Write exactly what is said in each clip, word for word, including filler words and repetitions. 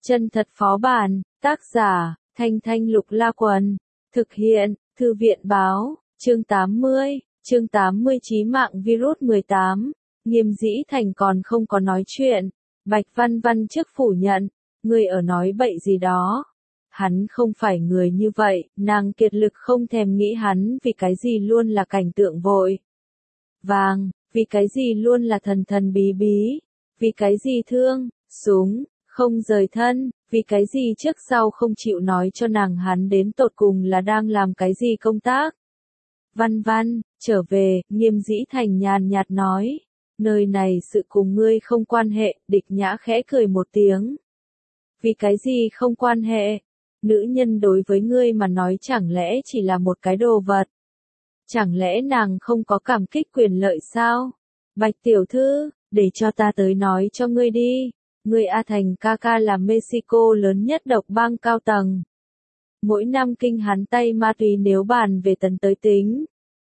Chân thật phó bản, tác giả, Thanh Thanh Lục La Quần, thực hiện, Thư viện báo, chương tám mươi, chương tám mươi chí mạng virus mười tám, Nghiêm Dĩ Thành còn không có nói chuyện, Bạch Văn Văn trước phủ nhận, ngươi ở nói bậy gì đó. Hắn không phải người như vậy, nàng kiệt lực không thèm nghĩ hắn vì cái gì luôn là cảnh tượng vội vàng, vì cái gì luôn là thần thần bí bí, vì cái gì thương, súng, không rời thân, vì cái gì trước sau không chịu nói cho nàng hắn đến tột cùng là đang làm cái gì công tác. Văn Văn, trở về, Nghiêm Dĩ Thành nhàn nhạt nói, nơi này sự cùng ngươi không quan hệ, Địch Nhã khẽ cười một tiếng. Vì cái gì không quan hệ? Nữ nhân đối với ngươi mà nói chẳng lẽ chỉ là một cái đồ vật? Chẳng lẽ nàng không có cảm kích quyền lợi sao? Bạch tiểu thư, để cho ta tới nói cho ngươi đi. Ngươi A Thành ca ca là Mexico lớn nhất độc bang cao tầng. Mỗi năm kinh hắn tay ma túy nếu bàn về tấn tới tính.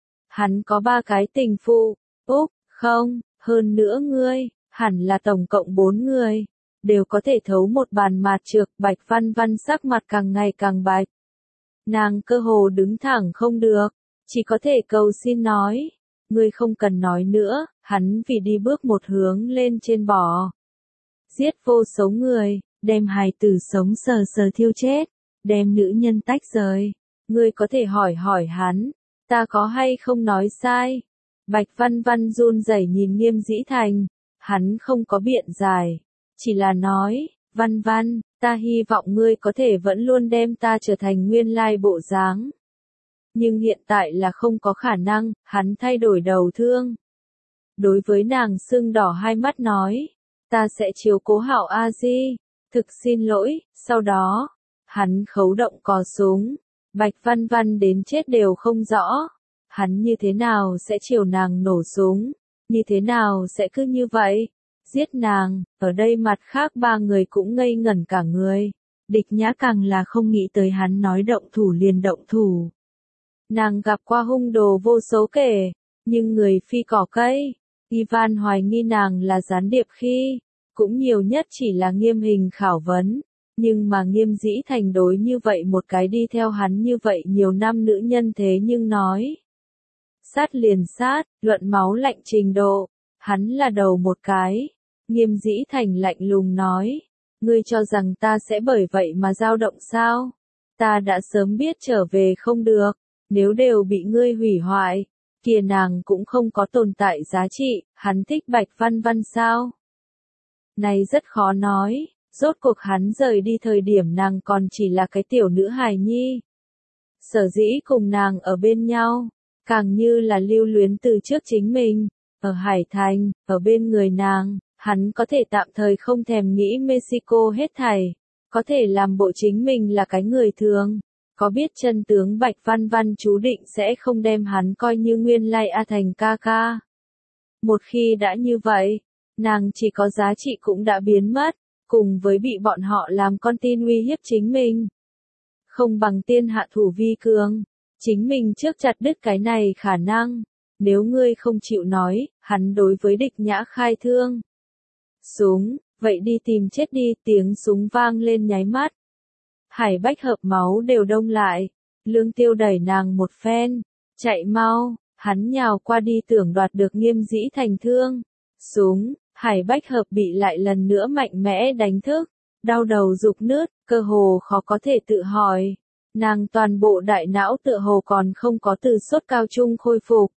Hắn có ba cái tình phụ, Úc, không, hơn nữa ngươi, hẳn là tổng cộng bốn người. Đều có thể thấu một bàn mạt trược. Bạch Văn Văn sắc mặt càng ngày càng bạch. Nàng cơ hồ đứng thẳng không được, chỉ có thể cầu xin nói, ngươi không cần nói nữa, hắn vì đi bước một hướng lên trên bò. Giết vô số người, đem hài tử sống sờ sờ thiêu chết, đem nữ nhân tách rời, ngươi có thể hỏi hỏi hắn, ta có hay không nói sai. Bạch Văn Văn run rẩy nhìn Nghiêm Dĩ Thành, hắn không có biện giải. Chỉ là nói, Văn Văn, ta hy vọng ngươi có thể vẫn luôn đem ta trở thành nguyên lai bộ dáng. Nhưng hiện tại là không có khả năng, hắn thay đổi đầu thương. Đối với nàng sưng đỏ hai mắt nói, ta sẽ chiếu cố hảo A Di, thực xin lỗi, sau đó, hắn khấu động cò súng, Bạch Văn Văn đến chết đều không rõ. Hắn như thế nào sẽ chiều nàng nổ súng, như thế nào sẽ cứ như vậy? Giết nàng, ở đây mặt khác ba người cũng ngây ngẩn cả người. Địch Nhã càng là không nghĩ tới hắn nói động thủ liền động thủ. Nàng gặp qua hung đồ vô số kể, nhưng người phi cỏ cây. Ivan hoài nghi nàng là gián điệp khi, cũng nhiều nhất chỉ là nghiêm hình khảo vấn. Nhưng mà Nghiêm Dĩ Thành đối như vậy một cái đi theo hắn như vậy nhiều năm nữ nhân thế nhưng nói. Sát liền sát, luận máu lạnh trình độ, hắn là đầu một cái. Nghiêm Dĩ Thành lạnh lùng nói, ngươi cho rằng ta sẽ bởi vậy mà dao động sao? Ta đã sớm biết trở về không được, nếu đều bị ngươi hủy hoại, kia nàng cũng không có tồn tại giá trị, hắn thích Bạch Văn Văn sao? Này rất khó nói, rốt cuộc hắn rời đi thời điểm nàng còn chỉ là cái tiểu nữ hài nhi. Sở dĩ cùng nàng ở bên nhau, càng như là lưu luyến từ trước chính mình, ở Hải Thành, ở bên người nàng. Hắn có thể tạm thời không thèm nghĩ Mexico hết thảy, có thể làm bộ chính mình là cái người thường, có biết chân tướng Bạch Văn Văn chú định sẽ không đem hắn coi như nguyên lai A Thành ca ca. Một khi đã như vậy, nàng chỉ có giá trị cũng đã biến mất, cùng với bị bọn họ làm con tin uy hiếp chính mình. Không bằng tiên hạ thủ vi cường, chính mình trước chặt đứt cái này khả năng, nếu ngươi không chịu nói, hắn đối với Địch Nhã khai thương. Súng, vậy đi tìm chết đi, tiếng súng vang lên nháy mắt. Hải Bách Hợp máu đều đông lại, Lương Tiêu đẩy nàng một phen, chạy mau, hắn nhào qua đi tưởng đoạt được Nghiêm Dĩ Thành thương. Súng, Hải Bách Hợp bị lại lần nữa mạnh mẽ đánh thức, đau đầu rục nứt, cơ hồ khó có thể tự hỏi. Nàng toàn bộ đại não tựa hồ còn không có từ sốt cao trung khôi phục.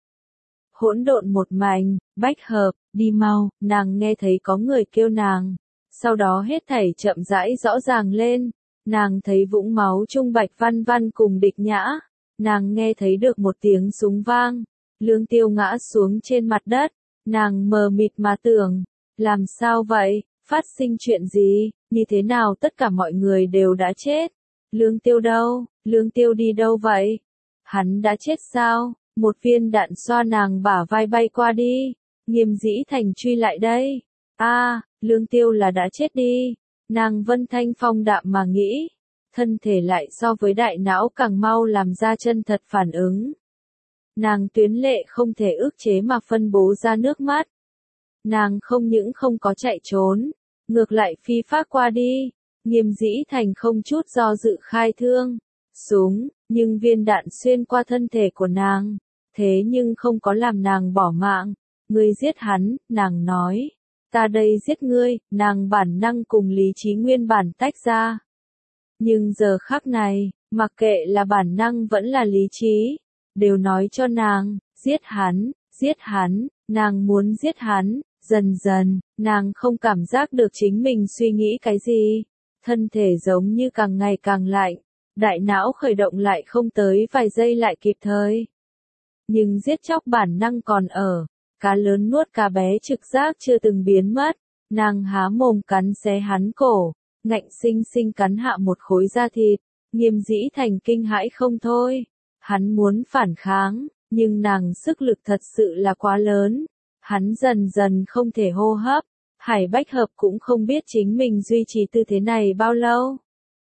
Hỗn độn một mảnh, Bách Hợp, đi mau, nàng nghe thấy có người kêu nàng. Sau đó hết thảy chậm rãi rõ ràng lên. Nàng thấy vũng máu trung Bạch Văn Văn cùng Địch Nhã. Nàng nghe thấy được một tiếng súng vang. Lương Tiêu ngã xuống trên mặt đất. Nàng mờ mịt mà tưởng. Làm sao vậy? Phát sinh chuyện gì? Như thế nào tất cả mọi người đều đã chết? Lương Tiêu đâu? Lương Tiêu đi đâu vậy? Hắn đã chết sao? Một viên đạn xoa nàng bả vai bay qua đi. Nghiêm Dĩ Thành truy lại đây. A, à, Lương Tiêu là đã chết đi. Nàng Vân Thanh phong đạm mà nghĩ. Thân thể lại so với đại não càng mau làm ra chân thật phản ứng. Nàng tuyến lệ không thể ức chế mà phân bố ra nước mắt. Nàng không những không có chạy trốn, ngược lại phi phát qua đi. Nghiêm Dĩ Thành không chút do dự khai thương súng, nhưng viên đạn xuyên qua thân thể của nàng, thế nhưng không có làm nàng bỏ mạng. Ngươi giết hắn, nàng nói. Ta đây giết ngươi, nàng bản năng cùng lý trí nguyên bản tách ra. Nhưng giờ khắc này, mặc kệ là bản năng vẫn là lý trí, đều nói cho nàng, giết hắn, giết hắn, nàng muốn giết hắn. Dần dần, nàng không cảm giác được chính mình suy nghĩ cái gì, thân thể giống như càng ngày càng lạnh, đại não khởi động lại không tới vài giây lại kịp thời. Nhưng giết chóc bản năng còn ở, cá lớn nuốt cá bé trực giác chưa từng biến mất, nàng há mồm cắn xé hắn cổ, ngạnh sinh sinh cắn hạ một khối da thịt. Nghiêm Dĩ Thành kinh hãi không thôi, hắn muốn phản kháng, nhưng nàng sức lực thật sự là quá lớn. Hắn dần dần không thể hô hấp, Hải Bách Hợp cũng không biết chính mình duy trì tư thế này bao lâu.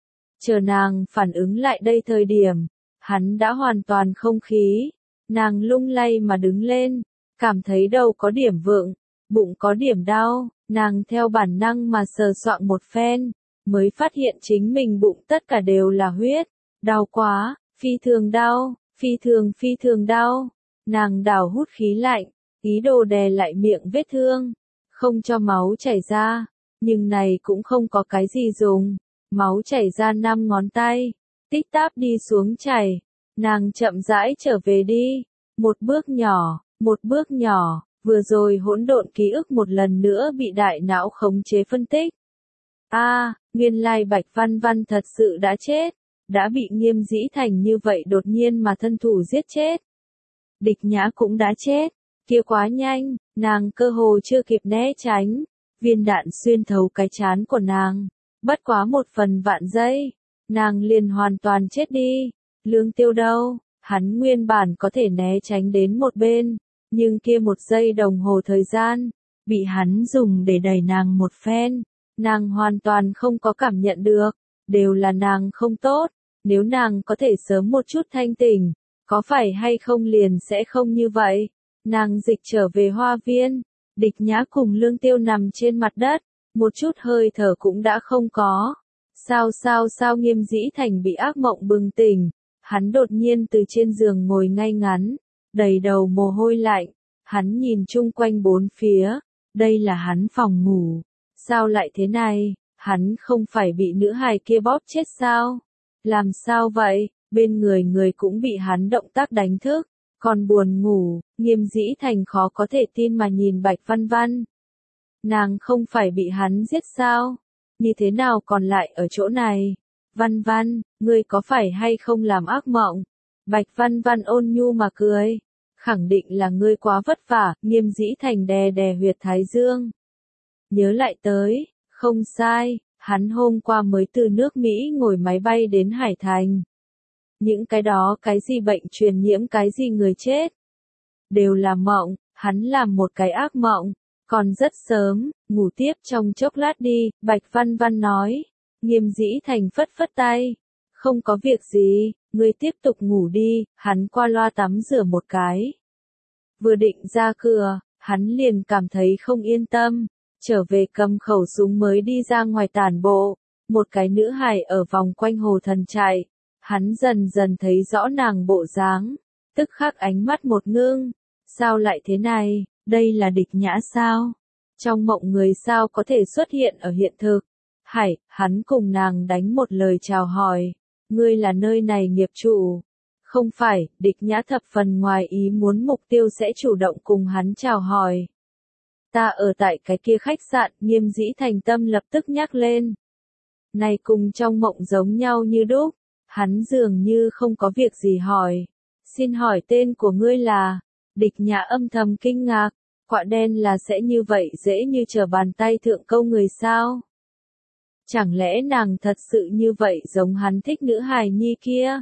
Chờ nàng phản ứng lại đây thời điểm, hắn đã hoàn toàn không khí, nàng lung lay mà đứng lên, cảm thấy đầu có điểm vượng, bụng có điểm đau, nàng theo bản năng mà sờ soạng một phen, mới phát hiện chính mình bụng tất cả đều là huyết, đau quá, phi thường đau, phi thường phi thường đau, nàng đảo hút khí lạnh. Ý đồ đè lại miệng vết thương, không cho máu chảy ra, nhưng này cũng không có cái gì dùng, máu chảy ra năm ngón tay, tích táp đi xuống chảy, nàng chậm rãi trở về đi, một bước nhỏ, một bước nhỏ, vừa rồi hỗn độn ký ức một lần nữa bị đại não khống chế phân tích. A, à, nguyên lai Bạch Văn Văn thật sự đã chết, đã bị Nghiêm Dĩ Thành như vậy đột nhiên mà thân thủ giết chết. Địch Nhã cũng đã chết. Kia quá nhanh, nàng cơ hồ chưa kịp né tránh, viên đạn xuyên thấu cái trán của nàng, bất quá một phần vạn giây, nàng liền hoàn toàn chết đi. Lương Tiêu đâu, hắn nguyên bản có thể né tránh đến một bên, nhưng kia một giây đồng hồ thời gian, bị hắn dùng để đẩy nàng một phen, nàng hoàn toàn không có cảm nhận được, đều là nàng không tốt, nếu nàng có thể sớm một chút thanh tỉnh, có phải hay không liền sẽ không như vậy. Nàng dịch trở về hoa viên, Địch Nhã cùng Lương Tiêu nằm trên mặt đất, một chút hơi thở cũng đã không có. Sao sao sao Nghiêm Dĩ Thành bị ác mộng bừng tỉnh, hắn đột nhiên từ trên giường ngồi ngay ngắn, đầy đầu mồ hôi lạnh, hắn nhìn chung quanh bốn phía, đây là hắn phòng ngủ, sao lại thế này, hắn không phải bị nữ hài kia bóp chết sao? Làm sao vậy, bên người người cũng bị hắn động tác đánh thức. Còn buồn ngủ, Nghiêm Dĩ Thành khó có thể tin mà nhìn Bạch Văn Văn. Nàng không phải bị hắn giết sao? Như thế nào còn lại ở chỗ này? Văn Văn, ngươi có phải hay không làm ác mộng? Bạch Văn Văn ôn nhu mà cười. Khẳng định là ngươi quá vất vả, Nghiêm Dĩ Thành đè đè huyệt thái dương. Nhớ lại tới, không sai, hắn hôm qua mới từ nước Mỹ ngồi máy bay đến Hải Thành. Những cái đó cái gì bệnh truyền nhiễm cái gì người chết. Đều là mộng, hắn làm một cái ác mộng, còn rất sớm, ngủ tiếp trong chốc lát đi, Bạch Văn Văn nói. Nghiêm Dĩ Thành phất phất tay. Không có việc gì, ngươi tiếp tục ngủ đi, hắn qua loa tắm rửa một cái. Vừa định ra cửa, hắn liền cảm thấy không yên tâm, trở về cầm khẩu súng mới đi ra ngoài tản bộ, một cái nữ hài ở vòng quanh hồ thần chạy. Hắn dần dần thấy rõ nàng bộ dáng, tức khắc ánh mắt một ngưng, sao lại thế này, đây là Địch Nhã sao? Trong mộng người sao có thể xuất hiện ở hiện thực? Hải, hắn cùng nàng đánh một lời chào hỏi, ngươi là nơi này nghiệp chủ. Không phải, Địch Nhã thập phần ngoài ý muốn mục tiêu sẽ chủ động cùng hắn chào hỏi. Ta ở tại cái kia khách sạn, Nghiêm Dĩ Thành tâm lập tức nhắc lên. Này cùng trong mộng giống nhau như đúc. Hắn dường như không có việc gì hỏi. Xin hỏi tên của ngươi là? Địch Nhã âm thầm kinh ngạc. Quạ đen là sẽ như vậy dễ như trở bàn tay thượng câu người sao? Chẳng lẽ nàng thật sự như vậy giống hắn thích nữ hài nhi kia?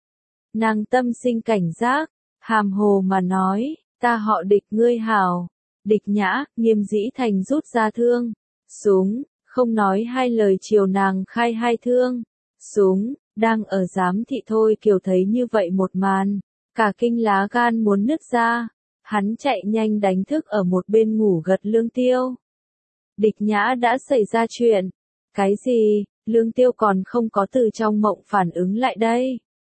Nàng tâm sinh cảnh giác, hàm hồ mà nói, ta họ Địch ngươi hảo. Địch Nhã, Nghiêm Dĩ Thành rút ra thương. Súng, không nói hai lời chiều nàng khai hai thương. Súng. Đang ở giám thị thôi Kiều thấy như vậy một màn, cả kinh lá gan muốn nứt ra, hắn chạy nhanh đánh thức ở một bên ngủ gật Lương Tiêu. Địch Nhã đã xảy ra chuyện, cái gì, Lương Tiêu còn không có từ trong mộng phản ứng lại đây.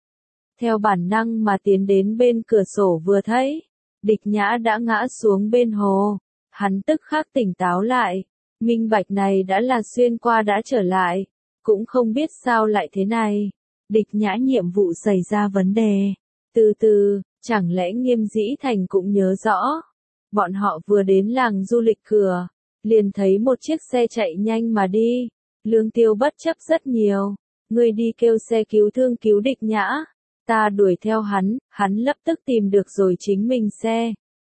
Theo bản năng mà tiến đến bên cửa sổ vừa thấy, Địch Nhã đã ngã xuống bên hồ. Hắn tức khắc tỉnh táo lại, minh bạch này đã là xuyên qua đã trở lại, cũng không biết sao lại thế này. Địch Nhã nhiệm vụ xảy ra vấn đề. Từ từ, chẳng lẽ Nghiêm Dĩ Thành cũng nhớ rõ. Bọn họ vừa đến làng du lịch cửa, liền thấy một chiếc xe chạy nhanh mà đi. Lương Tiêu bất chấp rất nhiều, người đi kêu xe cứu thương cứu Địch Nhã. Ta đuổi theo hắn, hắn lập tức tìm được rồi chính mình xe.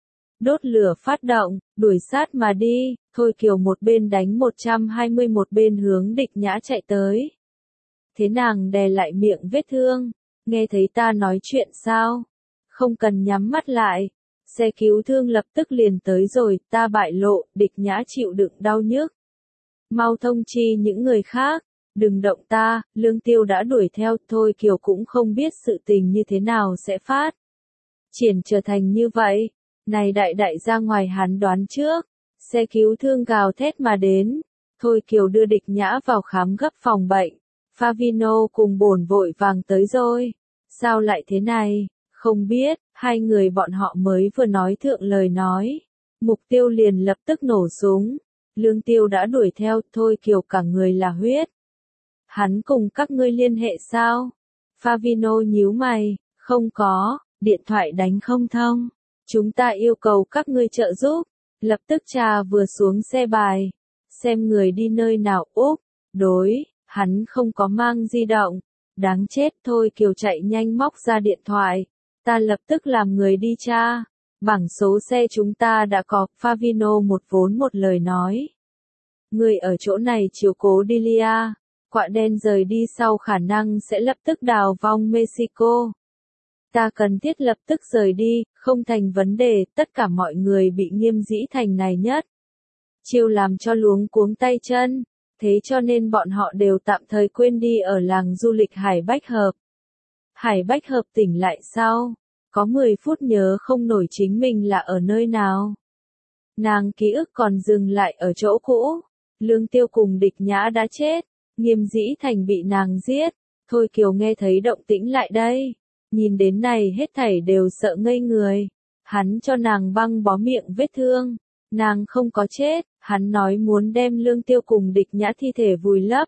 Đốt lửa phát động, đuổi sát mà đi, Thôi Kiều một bên đánh một trăm hai mươi một bên hướng Địch Nhã chạy tới. Thế nàng đè lại miệng vết thương, nghe thấy ta nói chuyện sao? Không cần nhắm mắt lại. Xe cứu thương lập tức liền tới rồi, ta bại lộ, Địch Nhã chịu đựng đau nhức. Mau thông chi những người khác, đừng động ta, Lương Tiêu đã đuổi theo, Thôi Kiều cũng không biết sự tình như thế nào sẽ phát triển trở thành như vậy. Này đại đại ra ngoài hắn đoán trước, xe cứu thương gào thét mà đến. Thôi Kiều đưa Địch Nhã vào khám gấp phòng bệnh. Favino cùng bổn vội vàng tới rồi. Sao lại thế này? Không biết, hai người bọn họ mới vừa nói thượng lời nói. Mục tiêu liền lập tức nổ súng. Lương Tiêu đã đuổi theo, Thôi Kiều cả người là huyết. Hắn cùng các ngươi liên hệ sao? Favino nhíu mày, không có, điện thoại đánh không thông. Chúng ta yêu cầu các ngươi trợ giúp. Lập tức trà vừa xuống xe bài. Xem người đi nơi nào. Úp, đối, hắn không có mang di động. Đáng chết. Thôi Kiều chạy nhanh móc ra điện thoại. Ta lập tức làm người đi tra. Bảng số xe chúng ta đã có. Favino một vốn một lời nói. Người ở chỗ này chiếu cố Delia. Quạ đen rời đi sau khả năng sẽ lập tức đào vong Mexico. Ta cần thiết lập tức rời đi, không thành vấn đề, tất cả mọi người bị Nghiêm Dĩ Thành này nhất. Chiêu làm cho luống cuống tay chân, thế cho nên bọn họ đều tạm thời quên đi ở làng du lịch Hải Bách Hợp. Hải Bách Hợp tỉnh lại sau, có mười phút nhớ không nổi chính mình là ở nơi nào. Nàng ký ức còn dừng lại ở chỗ cũ, Lương Tiêu cùng Địch Nhã đã chết, Nghiêm Dĩ Thành bị nàng giết, Thôi Kiều nghe thấy động tĩnh lại đây. Nhìn đến này hết thảy đều sợ ngây người. Hắn cho nàng băng bó miệng vết thương. Nàng không có chết, hắn nói muốn đem Lương Tiêu cùng Địch Nhã thi thể vùi lấp.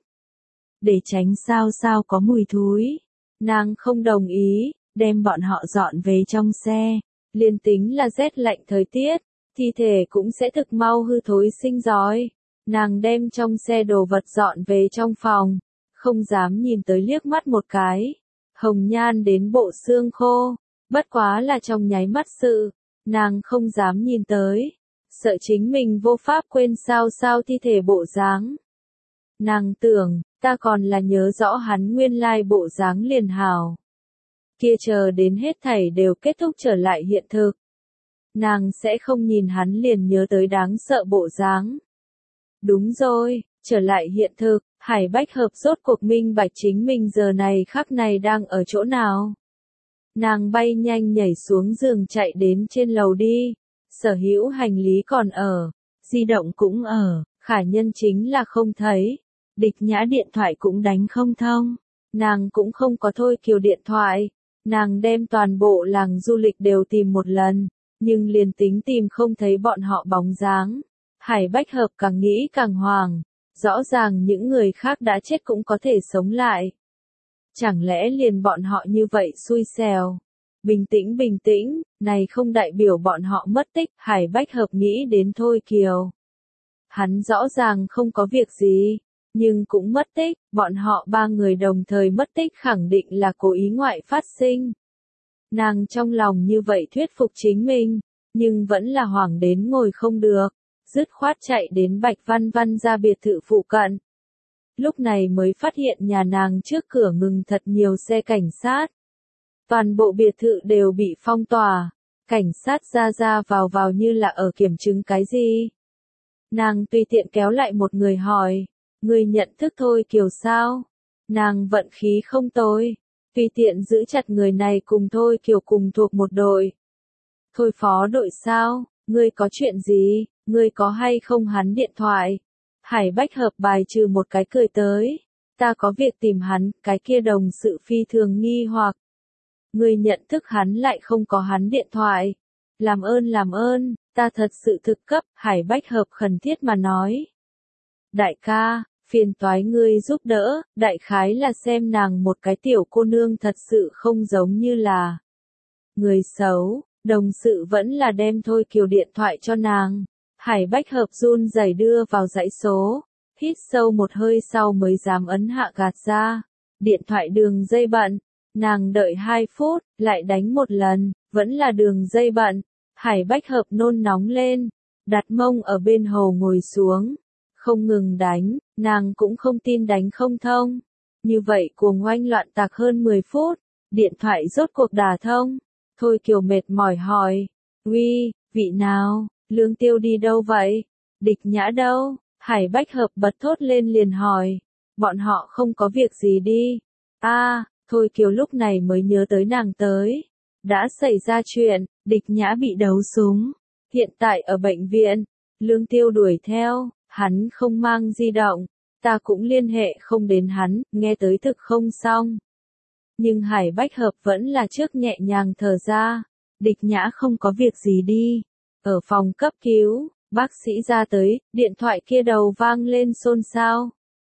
Để tránh sao sao có mùi thúi. Nàng không đồng ý, đem bọn họ dọn về trong xe. Liên tính là rét lạnh thời tiết, thi thể cũng sẽ thực mau hư thối sinh rói. Nàng đem trong xe đồ vật dọn về trong phòng. Không dám nhìn tới liếc mắt một cái. Hồng nhan đến bộ xương khô, bất quá là trong nháy mắt sự, nàng không dám nhìn tới, sợ chính mình vô pháp quên sao sao thi thể bộ dáng. Nàng tưởng, ta còn là nhớ rõ hắn nguyên lai bộ dáng liền hào. Kia chờ đến hết thảy đều kết thúc trở lại hiện thực. Nàng sẽ không nhìn hắn liền nhớ tới đáng sợ bộ dáng. Đúng rồi, trở lại hiện thực. Hải Bách Hợp rốt cuộc minh bạch chính mình giờ này khắc này đang ở chỗ nào. Nàng bay nhanh nhảy xuống giường chạy đến trên lầu đi. Sở hữu hành lý còn ở, di động cũng ở, khả nhân chính là không thấy. Địch Nhã điện thoại cũng đánh không thông. Nàng cũng không có Thôi Kiều điện thoại. Nàng đem toàn bộ làng du lịch đều tìm một lần, nhưng liền tính tìm không thấy bọn họ bóng dáng. Hải Bách Hợp càng nghĩ càng hoảng. Rõ ràng những người khác đã chết cũng có thể sống lại. Chẳng lẽ liền bọn họ như vậy xui xẻo? Bình tĩnh bình tĩnh, này không đại biểu bọn họ mất tích. Hải Bách Hợp nghĩ đến Thôi Kiều. Hắn rõ ràng không có việc gì, nhưng cũng mất tích. Bọn họ ba người đồng thời mất tích khẳng định là cố ý ngoại phát sinh. Nàng trong lòng như vậy thuyết phục chính mình, nhưng vẫn là hoảng đến ngồi không được. Dứt khoát chạy đến Bạch Văn Văn ra biệt thự phụ cận. Lúc này mới phát hiện nhà nàng trước cửa ngừng thật nhiều xe cảnh sát. Toàn bộ biệt thự đều bị phong tỏa. Cảnh sát ra ra vào vào như là ở kiểm chứng cái gì. Nàng tùy tiện kéo lại một người hỏi. Người nhận thức Thôi Kiều sao? Nàng vận khí không tồi. Tùy tiện giữ chặt người này cùng Thôi Kiều cùng thuộc một đội. Thôi phó đội sao? Ngươi có chuyện gì? Ngươi có hay không hắn điện thoại? Hải Bách Hợp bài trừ một cái cười tới. Ta có việc tìm hắn, cái kia đồng sự phi thường nghi hoặc. Người nhận thức hắn lại không có hắn điện thoại. Làm ơn làm ơn, ta thật sự thực cấp, Hải Bách Hợp khẩn thiết mà nói. Đại ca, phiền toái ngươi giúp đỡ, đại khái là xem nàng một cái tiểu cô nương thật sự không giống như là người xấu, đồng sự vẫn là đem Thôi Kiều điện thoại cho nàng. Hải Bách Hợp run rẩy đưa vào dãy số, hít sâu một hơi sau mới dám ấn hạ gạt ra. Điện thoại đường dây bận, nàng đợi hai phút, lại đánh một lần, vẫn là đường dây bận. Hải Bách Hợp nôn nóng lên, đặt mông ở bên hồ ngồi xuống, không ngừng đánh, nàng cũng không tin đánh không thông. Như vậy cuồng oanh loạn tạc hơn mười phút, điện thoại rốt cuộc đả thông. Thôi Kiều mệt mỏi hỏi, uy, vị nào, Lương Tiêu đi đâu vậy? Địch Nhã đâu? Hải Bách Hợp bật thốt lên liền hỏi, bọn họ không có việc gì đi. A, à, Thôi Kiều lúc này mới nhớ tới nàng tới. Đã xảy ra chuyện, Địch Nhã bị đấu súng, hiện tại ở bệnh viện. Lương Tiêu đuổi theo, hắn không mang di động, ta cũng liên hệ không đến hắn, nghe tới thực không xong. Nhưng Hải Bách Hợp vẫn là trước nhẹ nhàng thở ra, Địch Nhã không có việc gì đi. Ở phòng cấp cứu, bác sĩ ra tới, điện thoại kia đầu vang lên xôn xao.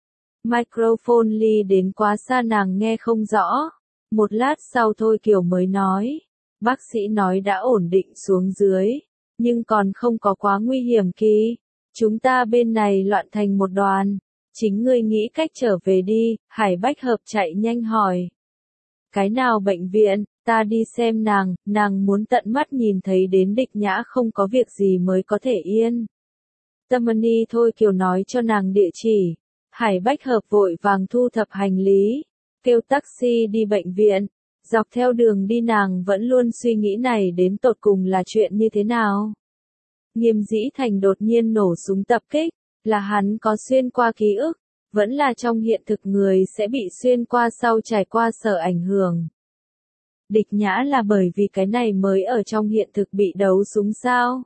Microphone ly đến quá xa nàng nghe không rõ. Một lát sau Thôi Kiều mới nói, bác sĩ nói đã ổn định xuống dưới, nhưng còn không có quá nguy hiểm kỳ. Chúng ta bên này loạn thành một đoàn, chính ngươi nghĩ cách trở về đi. Hải Bách Hợp chạy nhanh hỏi. Cái nào bệnh viện, ta đi xem nàng, nàng muốn tận mắt nhìn thấy đến Địch Nhã không có việc gì mới có thể yên. Tâm-ni Thôi Kiều nói cho nàng địa chỉ. Hải Bách Hợp vội vàng thu thập hành lý, kêu taxi đi bệnh viện. Dọc theo đường đi nàng vẫn luôn suy nghĩ này đến tột cùng là chuyện như thế nào. Nghiêm Dĩ Thành đột nhiên nổ súng tập kích, là hắn có xuyên qua ký ức, vẫn là trong hiện thực người sẽ bị xuyên qua sau trải qua sở ảnh hưởng. Địch Nhã là bởi vì cái này mới ở trong hiện thực bị đấu súng sao.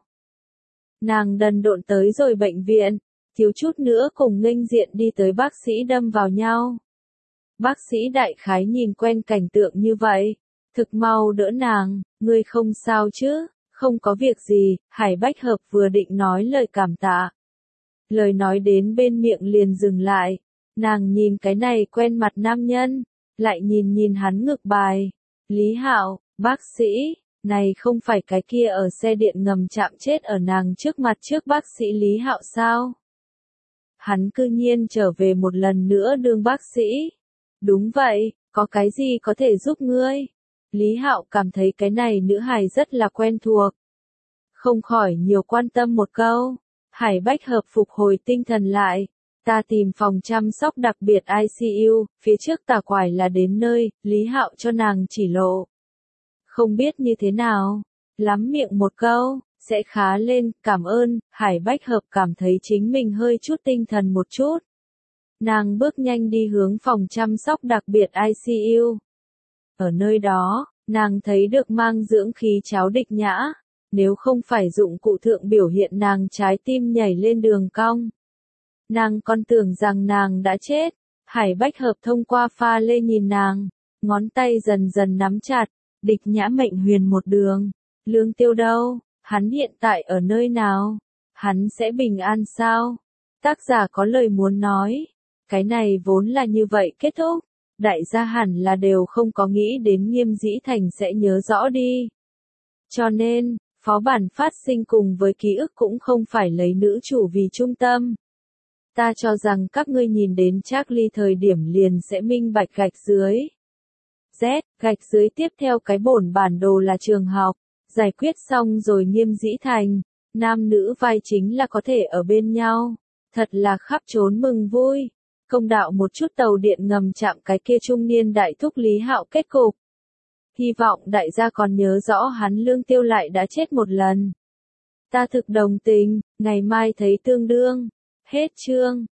Nàng đần độn tới rồi bệnh viện, thiếu chút nữa cùng nghênh diện đi tới bác sĩ đâm vào nhau. Bác sĩ đại khái nhìn quen cảnh tượng như vậy, thực mau đỡ nàng, ngươi không sao chứ, không có việc gì. Hải Bách Hợp vừa định nói lời cảm tạ. Lời nói đến bên miệng liền dừng lại, nàng nhìn cái này quen mặt nam nhân, lại nhìn nhìn hắn ngực bài. Lý Hạo, bác sĩ, này không phải cái kia ở xe điện ngầm chạm chết ở nàng trước mặt trước bác sĩ Lý Hạo sao? Hắn cư nhiên trở về một lần nữa đương bác sĩ. Đúng vậy, có cái gì có thể giúp ngươi? Lý Hạo cảm thấy cái này nữ hài rất là quen thuộc. Không khỏi nhiều quan tâm một câu. Hải Bách Hợp phục hồi tinh thần lại. Ta tìm phòng chăm sóc đặc biệt I C U, phía trước tà quải là đến nơi, Lý Hạo cho nàng chỉ lộ. Không biết như thế nào, lắm miệng một câu, sẽ khá lên, cảm ơn. Hải Bách Hợp cảm thấy chính mình hơi chút tinh thần một chút. Nàng bước nhanh đi hướng phòng chăm sóc đặc biệt I C U. Ở nơi đó, nàng thấy được mang dưỡng khí cháo Địch Nhã. Nếu không phải dụng cụ thượng biểu hiện nàng trái tim nhảy lên đường cong. Nàng còn tưởng rằng nàng đã chết. Hải Bách Hợp thông qua pha lê nhìn nàng, ngón tay dần dần nắm chặt. Địch Nhã mệnh huyền một đường. Lương Tiêu đâu? Hắn hiện tại ở nơi nào? Hắn sẽ bình an sao? Tác giả có lời muốn nói. Cái này vốn là như vậy kết thúc. Đại gia hẳn là đều không có nghĩ đến Nghiêm Dĩ Thành sẽ nhớ rõ đi. Cho nên, phó bản phát sinh cùng với ký ức cũng không phải lấy nữ chủ vì trung tâm. Ta cho rằng các ngươi nhìn đến Charlie thời điểm liền sẽ minh bạch gạch dưới. Z, gạch dưới tiếp theo cái bổn bản đồ là trường học. Giải quyết xong rồi Nghiêm Dĩ Thành. Nam nữ vai chính là có thể ở bên nhau. Thật là khắp trốn mừng vui. Công đạo một chút tàu điện ngầm chạm cái kia trung niên đại thúc Lý Hạo kết cục. Hy vọng đại gia còn nhớ rõ hắn Lương Tiêu lại đã chết một lần. Ta thực đồng tình, ngày mai thấy tương đương. Hết chương.